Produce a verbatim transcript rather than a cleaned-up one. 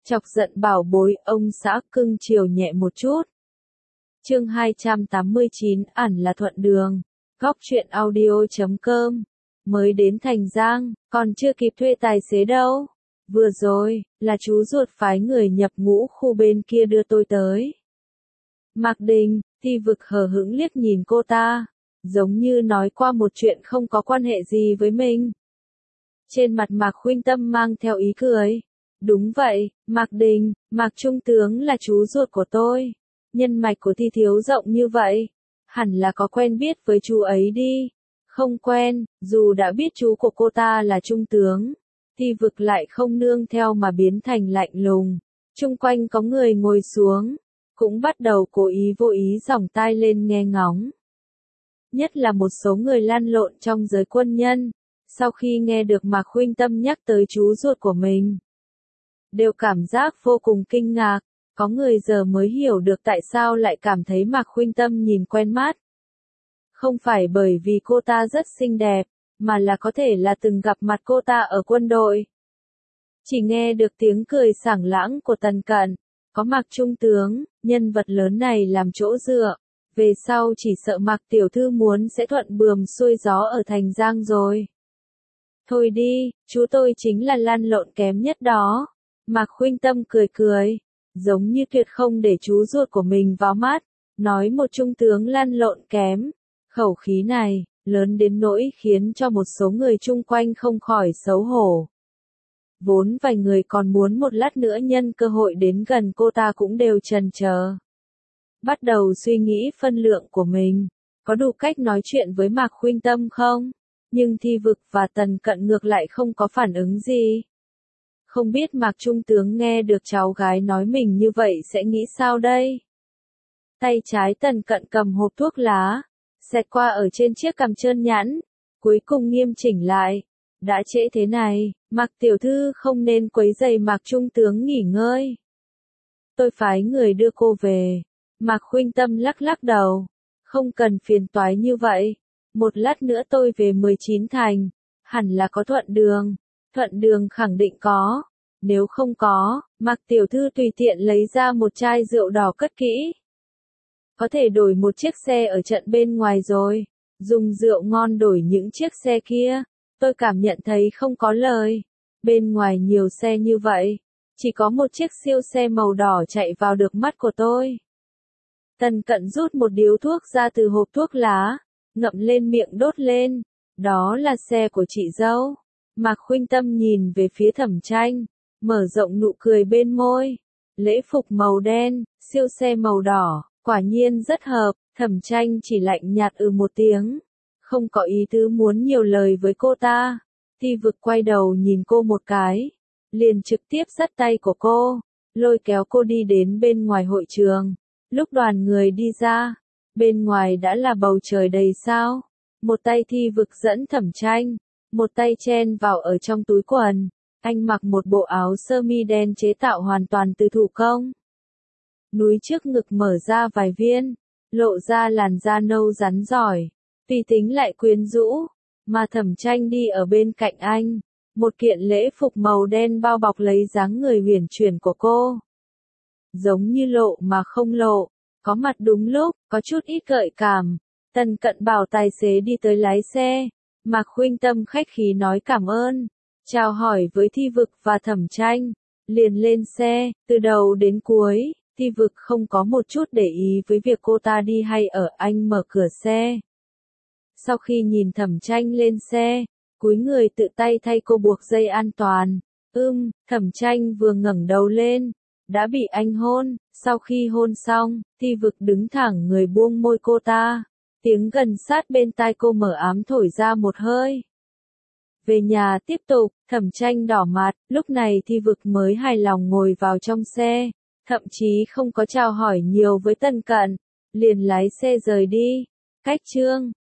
Chọc giận bảo bối, ông xã cưng chiều nhẹ một chút. Chương hai trăm tám mươi chín, ẳn là thuận đường. Góc truyện audio chấm com. Mới đến Thành Giang, còn chưa kịp thuê tài xế đâu. Vừa rồi, là chú ruột phái người nhập ngũ khu bên kia đưa tôi tới. Mạc Đình, Thi Vực hờ hững liếc nhìn cô ta, giống như nói qua một chuyện không có quan hệ gì với mình. Trên mặt Mạc Khuynh Tâm mang theo ý cười. Đúng vậy, Mạc Đình, Mạc Trung tướng là chú ruột của tôi. Nhân mạch của Thi thiếu rộng như vậy, hẳn là có quen biết với chú ấy đi. Không quen, dù đã biết chú của cô ta là Trung tướng, Thi Vực lại không nương theo mà biến thành lạnh lùng. Chung quanh có người ngồi xuống, cũng bắt đầu cố ý vô ý giỏng tai lên nghe ngóng. Nhất là một số người lăn lộn trong giới quân nhân, sau khi nghe được Mạc Khuynh Tâm nhắc tới chú ruột của mình, đều cảm giác vô cùng kinh ngạc. Có người giờ mới hiểu được tại sao lại cảm thấy Mạc Khuynh Tâm nhìn quen mắt. Không phải bởi vì cô ta rất xinh đẹp, mà là có thể là từng gặp mặt cô ta ở quân đội. Chỉ nghe được tiếng cười sảng lãng của Tần Cận, có Mạc Trung tướng, nhân vật lớn này làm chỗ dựa, về sau chỉ sợ Mạc tiểu thư muốn sẽ thuận buồm xuôi gió ở Thành Giang rồi. Thôi đi, chú tôi chính là lăn lộn kém nhất đó. Mạc Khuynh Tâm cười cười, giống như tuyệt không để chú ruột của mình vào mắt, nói một trung tướng lăn lộn kém. Khẩu khí này, lớn đến nỗi khiến cho một số người chung quanh không khỏi xấu hổ. Vốn vài người còn muốn một lát nữa nhân cơ hội đến gần cô ta cũng đều chần chờ. Bắt đầu suy nghĩ phân lượng của mình, có đủ cách nói chuyện với Mạc Khuynh Tâm không? Nhưng Thi Vực và Tần Cận ngược lại không có phản ứng gì. Không biết Mạc Trung tướng nghe được cháu gái nói mình như vậy sẽ nghĩ sao đây? Tay trái Tần Cận cầm hộp thuốc lá, xẹt qua ở trên chiếc cằm trơn nhẵn, cuối cùng nghiêm chỉnh lại. Đã trễ thế này, Mạc tiểu thư không nên quấy rầy Mạc Trung tướng nghỉ ngơi. Tôi phái người đưa cô về. Mạc Khuynh Tâm lắc lắc đầu. Không cần phiền toái như vậy. Một lát nữa tôi về mười chín thành. Hẳn là có thuận đường. Thuận đường khẳng định có. Nếu không có, Mạc tiểu thư tùy tiện lấy ra một chai rượu đỏ cất kỹ. Có thể đổi một chiếc xe ở trận bên ngoài rồi. Dùng rượu ngon đổi những chiếc xe kia. Tôi cảm nhận thấy không có lời. Bên ngoài nhiều xe như vậy, chỉ có một chiếc siêu xe màu đỏ chạy vào được mắt của tôi. Tần Cận rút một điếu thuốc ra từ hộp thuốc lá, ngậm lên miệng đốt lên. Đó là xe của chị dâu. Mạc Khuynh Tâm nhìn về phía Thẩm Tranh, mở rộng nụ cười bên môi. Lễ phục màu đen, siêu xe màu đỏ, quả nhiên rất hợp. Thẩm Tranh chỉ lạnh nhạt ừ một tiếng, không có ý tứ muốn nhiều lời với cô ta. Thi Vực quay đầu nhìn cô một cái, liền trực tiếp dắt tay của cô, lôi kéo cô đi đến bên ngoài hội trường. Lúc đoàn người đi ra, bên ngoài đã là bầu trời đầy sao. Một tay Thi Vực dẫn Thẩm Tranh, một tay chen vào ở trong túi quần. Anh mặc một bộ áo sơ mi đen chế tạo hoàn toàn từ thủ công. Núi trước ngực mở ra vài viên, lộ ra làn da nâu rắn giỏi, tùy tính lại quyến rũ. Mà Thẩm Tranh đi ở bên cạnh anh, một kiện lễ phục màu đen bao bọc lấy dáng người huyền chuyển của cô. Giống như lộ mà không lộ, có mặt đúng lúc, có chút ít gợi cảm. Tần Cận bảo tài xế đi tới lái xe. Mạc Khuynh Tâm khách khí nói cảm ơn, chào hỏi với Thi Vực và Thẩm Tranh, liền lên xe. Từ đầu đến cuối, Thi Vực không có một chút để ý với việc cô ta đi hay ở. Anh mở cửa xe. Sau khi nhìn Thẩm Tranh lên xe, cúi người tự tay thay cô buộc dây an toàn. Ưm, Thẩm Tranh vừa ngẩng đầu lên, đã bị anh hôn. Sau khi hôn xong, Thi Vực đứng thẳng người buông môi cô ta. Tiếng gần sát bên tai cô mở ám thổi ra một hơi. Về nhà tiếp tục, Thẩm Tranh đỏ mặt, lúc này Thi Vực mới hài lòng ngồi vào trong xe, thậm chí không có chào hỏi nhiều với Tần Cận, liền lái xe rời đi. Cách chương